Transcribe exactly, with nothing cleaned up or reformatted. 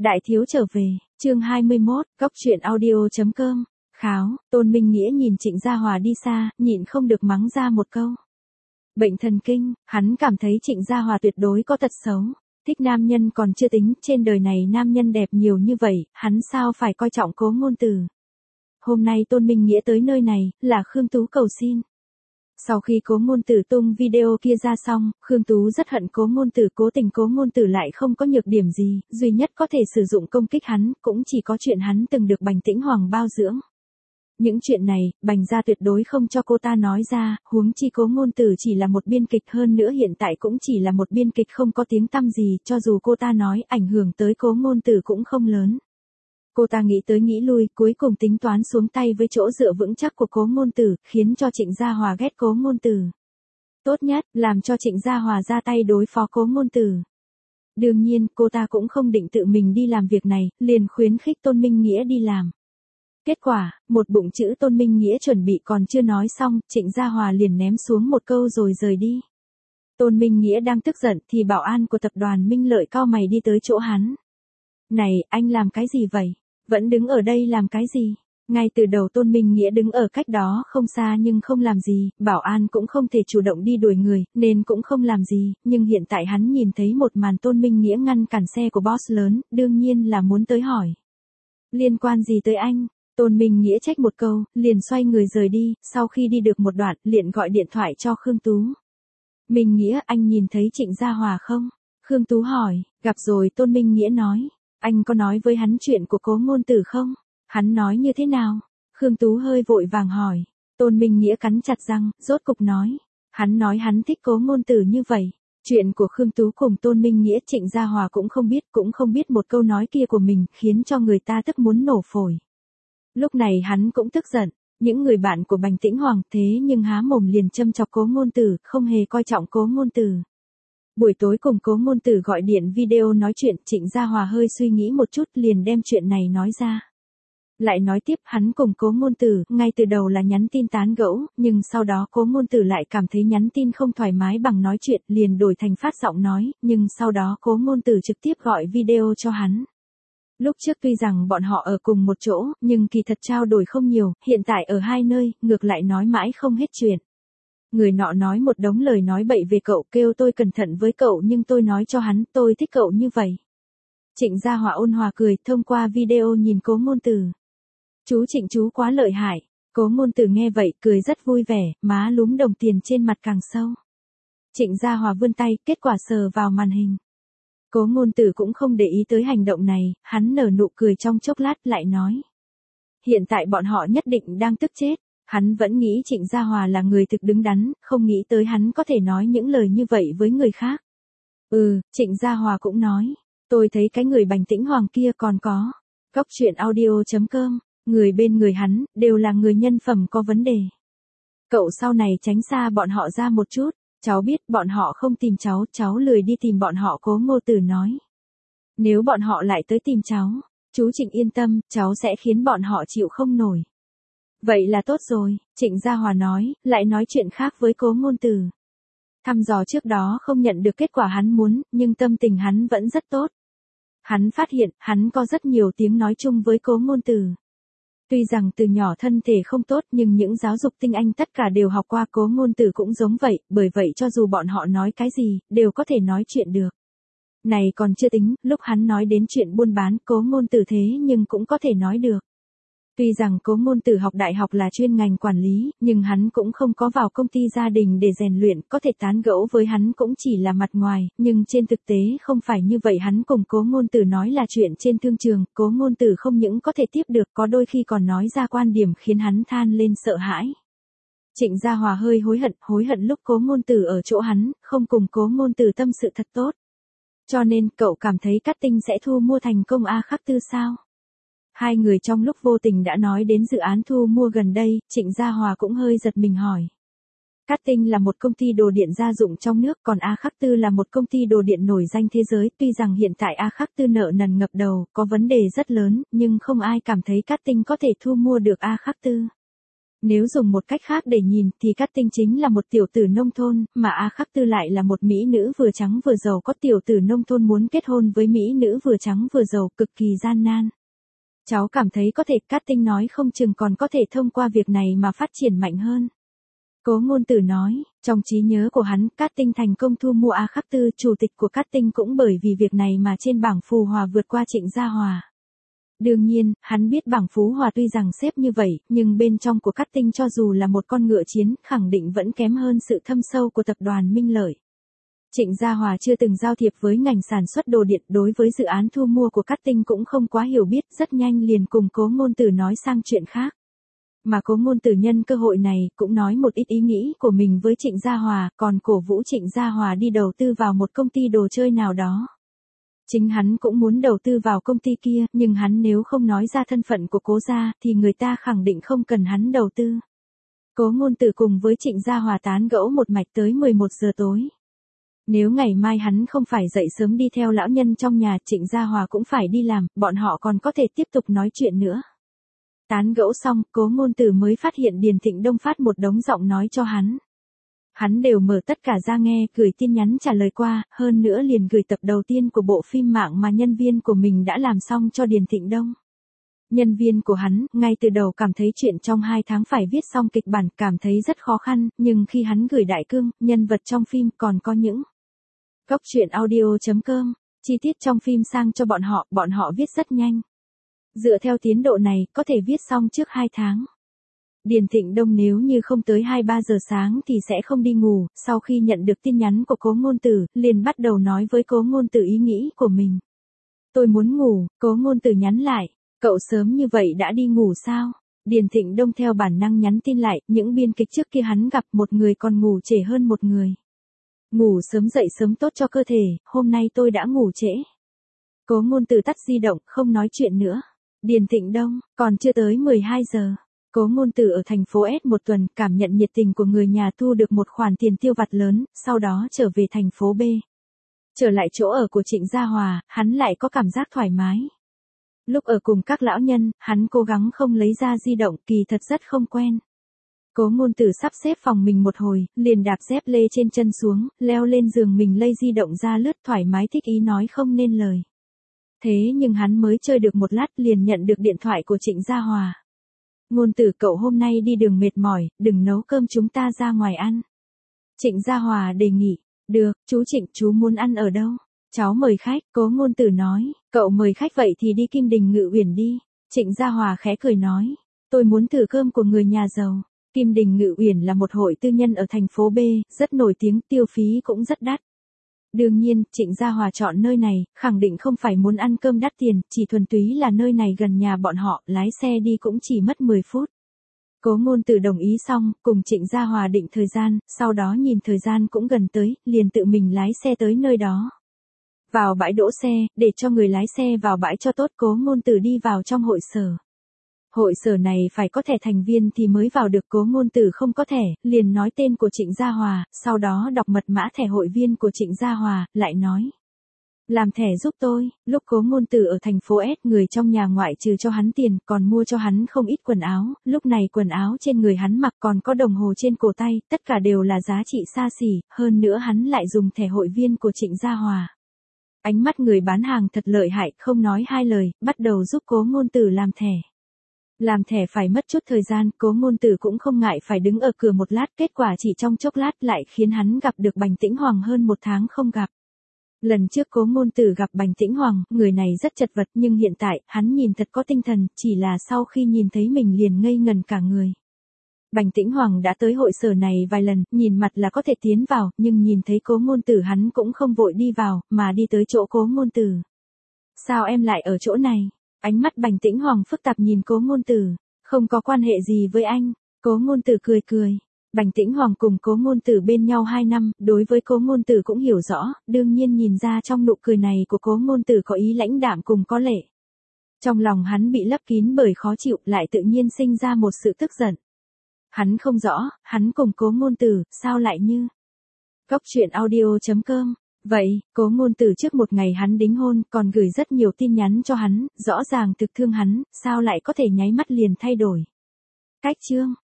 Đại thiếu trở về, chương hai mươi mốt, góc truyện audio.com, kháo, Tôn Minh Nghĩa nhìn Trịnh Gia Hòa đi xa, nhịn không được mắng ra một câu. Bệnh thần kinh, hắn cảm thấy Trịnh Gia Hòa tuyệt đối có tật xấu. Thích nam nhân còn chưa tính, trên đời này nam nhân đẹp nhiều như vậy, hắn sao phải coi trọng Cố Ngôn Tử. Hôm nay Tôn Minh Nghĩa tới nơi này, là Khương Tú cầu xin. Sau khi Cố Ngôn Tử tung video kia ra xong, Khương Tú rất hận Cố Ngôn Tử, cố tình Cố Ngôn Tử lại không có nhược điểm gì, duy nhất có thể sử dụng công kích hắn, cũng chỉ có chuyện hắn từng được Bành Tĩnh Hoàng bao dưỡng. Những chuyện này, Bành gia tuyệt đối không cho cô ta nói ra, huống chi Cố Ngôn Tử chỉ là một biên kịch, hơn nữa hiện tại cũng chỉ là một biên kịch không có tiếng tăm gì, cho dù cô ta nói ảnh hưởng tới Cố Ngôn Tử cũng không lớn. Cô ta nghĩ tới nghĩ lui, cuối cùng tính toán xuống tay với chỗ dựa vững chắc của Cố Ngôn Tử, khiến cho Trịnh Gia Hòa ghét Cố Ngôn Tử. Tốt nhất, làm cho Trịnh Gia Hòa ra tay đối phó Cố Ngôn Tử. Đương nhiên, cô ta cũng không định tự mình đi làm việc này, liền khuyến khích Tôn Minh Nghĩa đi làm. Kết quả, một bụng chữ Tôn Minh Nghĩa chuẩn bị còn chưa nói xong, Trịnh Gia Hòa liền ném xuống một câu rồi rời đi. Tôn Minh Nghĩa đang tức giận thì bảo an của tập đoàn Minh Lợi cau mày đi tới chỗ hắn. Này, anh làm cái gì vậy? Vẫn đứng ở đây làm cái gì? Ngay từ đầu Tôn Minh Nghĩa đứng ở cách đó không xa nhưng không làm gì, bảo an cũng không thể chủ động đi đuổi người, nên cũng không làm gì, nhưng hiện tại hắn nhìn thấy một màn Tôn Minh Nghĩa ngăn cản xe của boss lớn, đương nhiên là muốn tới hỏi. Liên quan gì tới anh? Tôn Minh Nghĩa trách một câu, liền xoay người rời đi, sau khi đi được một đoạn, liền gọi điện thoại cho Khương Tú. Minh Nghĩa, anh nhìn thấy Trịnh Gia Hòa không? Khương Tú hỏi, gặp rồi. Tôn Minh Nghĩa nói. Anh có nói với hắn chuyện của Cố Ngôn Tử không? Hắn nói như thế nào? Khương Tú hơi vội vàng hỏi. Tôn Minh Nghĩa cắn chặt răng, rốt cục nói. Hắn nói hắn thích Cố Ngôn Tử như vậy. Chuyện của Khương Tú cùng Tôn Minh Nghĩa Trịnh Gia Hòa cũng không biết, cũng không biết một câu nói kia của mình, khiến cho người ta tức muốn nổ phổi. Lúc này hắn cũng tức giận, những người bạn của Bành Tĩnh Hoàng thế nhưng há mồm liền châm chọc Cố Ngôn Tử, không hề coi trọng Cố Ngôn Tử. Buổi tối cùng Cố Ngôn Tử gọi điện video nói chuyện, Trịnh Gia Hòa hơi suy nghĩ một chút liền đem chuyện này nói ra. Lại nói tiếp, hắn cùng Cố Ngôn Tử, ngay từ đầu là nhắn tin tán gẫu, nhưng sau đó Cố Ngôn Tử lại cảm thấy nhắn tin không thoải mái bằng nói chuyện, liền đổi thành phát giọng nói, nhưng sau đó Cố Ngôn Tử trực tiếp gọi video cho hắn. Lúc trước tuy rằng bọn họ ở cùng một chỗ, nhưng kỳ thật trao đổi không nhiều, hiện tại ở hai nơi, ngược lại nói mãi không hết chuyện. Người nọ nói một đống lời nói bậy về cậu, kêu tôi cẩn thận với cậu, nhưng tôi nói cho hắn, tôi thích cậu như vậy. Trịnh Gia Hòa ôn hòa cười, thông qua video nhìn Cố Ngôn Tử. Chú Trịnh chú quá lợi hại. Cố Ngôn Tử nghe vậy, cười rất vui vẻ, má lúm đồng tiền trên mặt càng sâu. Trịnh Gia Hòa vươn tay, kết quả sờ vào màn hình. Cố Ngôn Tử cũng không để ý tới hành động này, hắn nở nụ cười trong chốc lát lại nói. Hiện tại bọn họ nhất định đang tức chết. Hắn vẫn nghĩ Trịnh Gia Hòa là người thực đứng đắn, không nghĩ tới hắn có thể nói những lời như vậy với người khác. Ừ, Trịnh Gia Hòa cũng nói. Tôi thấy cái người Bành Tĩnh Hoàng kia còn có. Góc truyện audio.com, người bên người hắn, đều là người nhân phẩm có vấn đề. Cậu sau này tránh xa bọn họ ra một chút. Cháu biết bọn họ không tìm cháu, cháu lười đi tìm bọn họ, Cố Ngôn Tử nói. Nếu bọn họ lại tới tìm cháu, chú Trịnh yên tâm, cháu sẽ khiến bọn họ chịu không nổi. Vậy là tốt rồi, Trịnh Gia Hòa nói, lại nói chuyện khác với Cố Ngôn Tử. Thăm dò trước đó không nhận được kết quả hắn muốn, nhưng tâm tình hắn vẫn rất tốt. Hắn phát hiện, hắn có rất nhiều tiếng nói chung với Cố Ngôn Tử. Tuy rằng từ nhỏ thân thể không tốt nhưng những giáo dục tinh anh tất cả đều học qua, Cố Ngôn Tử cũng giống vậy, bởi vậy cho dù bọn họ nói cái gì, đều có thể nói chuyện được. Này còn chưa tính, lúc hắn nói đến chuyện buôn bán, Cố Ngôn Tử thế nhưng cũng có thể nói được. Tuy rằng Cố Ngôn Tử học đại học là chuyên ngành quản lý, nhưng hắn cũng không có vào công ty gia đình để rèn luyện, có thể tán gẫu với hắn cũng chỉ là mặt ngoài, nhưng trên thực tế không phải như vậy. Hắn cùng Cố Ngôn Tử nói là chuyện trên thương trường, Cố Ngôn Tử không những có thể tiếp được, có đôi khi còn nói ra quan điểm khiến hắn than lên sợ hãi. Trịnh Gia Hòa hơi hối hận, hối hận lúc Cố Ngôn Tử ở chỗ hắn, không cùng Cố Ngôn Tử tâm sự thật tốt. Cho nên, cậu cảm thấy Cát Tinh sẽ thu mua thành công A Khắc Tư sao? Hai người trong lúc vô tình đã nói đến dự án thu mua gần đây, Trịnh Gia Hòa cũng hơi giật mình hỏi. Cát Tinh là một công ty đồ điện gia dụng trong nước, còn A Khắc Tư là một công ty đồ điện nổi danh thế giới. Tuy rằng hiện tại A Khắc Tư nợ nần ngập đầu, có vấn đề rất lớn, nhưng không ai cảm thấy Cát Tinh có thể thu mua được A Khắc Tư. Nếu dùng một cách khác để nhìn thì Cát Tinh chính là một tiểu tử nông thôn, mà A Khắc Tư lại là một mỹ nữ vừa trắng vừa giàu. Có tiểu tử nông thôn muốn kết hôn với mỹ nữ vừa trắng vừa giàu cực kỳ gian nan. Cháu cảm thấy có thể Cát Tinh nói không chừng còn có thể thông qua việc này mà phát triển mạnh hơn. Cố Ngôn Tử nói, trong trí nhớ của hắn, Cát Tinh thành công thu mua A Khắc Tư, chủ tịch của Cát Tinh cũng bởi vì việc này mà trên bảng phù hòa vượt qua Trịnh Gia Hòa. Đương nhiên, hắn biết bảng phú hòa tuy rằng xếp như vậy, nhưng bên trong của Cát Tinh cho dù là một con ngựa chiến, khẳng định vẫn kém hơn sự thâm sâu của tập đoàn Minh Lợi. Trịnh Gia Hòa chưa từng giao thiệp với ngành sản xuất đồ điện, đối với dự án thu mua của Cát Tinh cũng không quá hiểu biết, rất nhanh liền cùng Cố Ngôn Tử nói sang chuyện khác. Mà Cố Ngôn Tử nhân cơ hội này cũng nói một ít ý nghĩ của mình với Trịnh Gia Hòa, còn cổ vũ Trịnh Gia Hòa đi đầu tư vào một công ty đồ chơi nào đó. Chính hắn cũng muốn đầu tư vào công ty kia, nhưng hắn nếu không nói ra thân phận của Cố gia, thì người ta khẳng định không cần hắn đầu tư. Cố Ngôn Tử cùng với Trịnh Gia Hòa tán gẫu một mạch tới mười một giờ tối. Nếu ngày mai hắn không phải dậy sớm đi theo lão nhân trong nhà, Trịnh Gia Hòa cũng phải đi làm, bọn họ còn có thể tiếp tục nói chuyện nữa. Tán gẫu xong, Cố Ngôn Tử mới phát hiện Điền Thịnh Đông phát một đống giọng nói cho hắn. Hắn đều mở tất cả ra nghe, gửi tin nhắn trả lời qua, hơn nữa liền gửi tập đầu tiên của bộ phim mạng mà nhân viên của mình đã làm xong cho Điền Thịnh Đông. Nhân viên của hắn, ngay từ đầu cảm thấy chuyện trong hai tháng phải viết xong kịch bản, cảm thấy rất khó khăn, nhưng khi hắn gửi đại cương, nhân vật trong phim còn có những Cốc truyện audio chấm com, chi tiết trong phim sang cho bọn họ, bọn họ viết rất nhanh. Dựa theo tiến độ này, có thể viết xong trước hai tháng. Điền Thịnh Đông nếu như không tới hai ba giờ sáng thì sẽ không đi ngủ, sau khi nhận được tin nhắn của Cố Ngôn Tử, liền bắt đầu nói với Cố Ngôn Tử ý nghĩ của mình. Tôi muốn ngủ, Cố Ngôn Tử nhắn lại, cậu sớm như vậy đã đi ngủ sao? Điền Thịnh Đông theo bản năng nhắn tin lại, những biên kịch trước kia hắn gặp một người còn ngủ trễ hơn một người. Ngủ sớm dậy sớm tốt cho cơ thể, hôm nay tôi đã ngủ trễ. Cố Ngôn Tử tắt di động, không nói chuyện nữa. Điền Thịnh Đông, còn chưa tới mười hai giờ. Cố Ngôn Tử ở thành phố S một tuần, cảm nhận nhiệt tình của người nhà, thu được một khoản tiền tiêu vặt lớn, sau đó trở về thành phố B. Trở lại chỗ ở của Trịnh Gia Hòa, hắn lại có cảm giác thoải mái. Lúc ở cùng các lão nhân, hắn cố gắng không lấy ra di động, kỳ thật rất không quen. Cố Ngôn Tử sắp xếp phòng mình một hồi, liền đạp dép lê trên chân xuống, leo lên giường mình lấy di động ra lướt thoải mái thích ý nói không nên lời. Thế nhưng hắn mới chơi được một lát liền nhận được điện thoại của Trịnh Gia Hòa. Ngôn Tử, cậu hôm nay đi đường mệt mỏi, đừng nấu cơm, chúng ta ra ngoài ăn. Trịnh Gia Hòa đề nghị, được, chú Trịnh, chú muốn ăn ở đâu? Cháu mời khách, Cố Ngôn Tử nói, cậu mời khách vậy thì đi Kim Đình Ngự Uyển đi. Trịnh Gia Hòa khẽ cười nói, tôi muốn thử cơm của người nhà giàu. Kim Đình Ngự Uyển là một hội tư nhân ở thành phố B, rất nổi tiếng, tiêu phí cũng rất đắt. Đương nhiên, Trịnh Gia Hòa chọn nơi này, khẳng định không phải muốn ăn cơm đắt tiền, chỉ thuần túy là nơi này gần nhà bọn họ, lái xe đi cũng chỉ mất mười phút. Cố Ngôn Tử đồng ý xong, cùng Trịnh Gia Hòa định thời gian, sau đó nhìn thời gian cũng gần tới, liền tự mình lái xe tới nơi đó. Vào bãi đỗ xe, để cho người lái xe vào bãi cho tốt, Cố Ngôn Tử đi vào trong hội sở. Hội sở này phải có thẻ thành viên thì mới vào được, Cố Ngôn Tử không có thẻ, liền nói tên của Trịnh Gia Hòa, sau đó đọc mật mã thẻ hội viên của Trịnh Gia Hòa, lại nói. Làm thẻ giúp tôi, lúc Cố Ngôn Tử ở thành phố S, người trong nhà ngoại trừ cho hắn tiền, còn mua cho hắn không ít quần áo, lúc này quần áo trên người hắn mặc còn có đồng hồ trên cổ tay, tất cả đều là giá trị xa xỉ, hơn nữa hắn lại dùng thẻ hội viên của Trịnh Gia Hòa. Ánh mắt người bán hàng thật lợi hại, không nói hai lời, bắt đầu giúp Cố Ngôn Tử làm thẻ. Làm thẻ phải mất chút thời gian, Cố Ngôn Tử cũng không ngại phải đứng ở cửa một lát, kết quả chỉ trong chốc lát lại khiến hắn gặp được Bành Tĩnh Hoàng, hơn một tháng không gặp. Lần trước Cố Ngôn Tử gặp Bành Tĩnh Hoàng, người này rất chật vật, nhưng hiện tại, hắn nhìn thật có tinh thần, chỉ là sau khi nhìn thấy mình liền ngây ngần cả người. Bành Tĩnh Hoàng đã tới hội sở này vài lần, nhìn mặt là có thể tiến vào, nhưng nhìn thấy Cố Ngôn Tử hắn cũng không vội đi vào, mà đi tới chỗ Cố Ngôn Tử. Sao em lại ở chỗ này? Ánh mắt Bành Tĩnh Hoàng phức tạp nhìn Cố Ngôn Tử, không có quan hệ gì với anh. Cố Ngôn Tử cười cười. Bành Tĩnh Hoàng cùng Cố Ngôn Tử bên nhau hai năm, đối với Cố Ngôn Tử cũng hiểu rõ, đương nhiên nhìn ra trong nụ cười này của Cố Ngôn Tử có ý lãnh đạm cùng có lệ. Trong lòng hắn bị lấp kín bởi khó chịu, lại tự nhiên sinh ra một sự tức giận. Hắn không rõ, hắn cùng Cố Ngôn Tử, sao lại như Cốc truyện audio chấm com. Vậy, Cố Ngôn Tử trước một ngày hắn đính hôn, còn gửi rất nhiều tin nhắn cho hắn, rõ ràng thực thương hắn, sao lại có thể nháy mắt liền thay đổi. Cách chương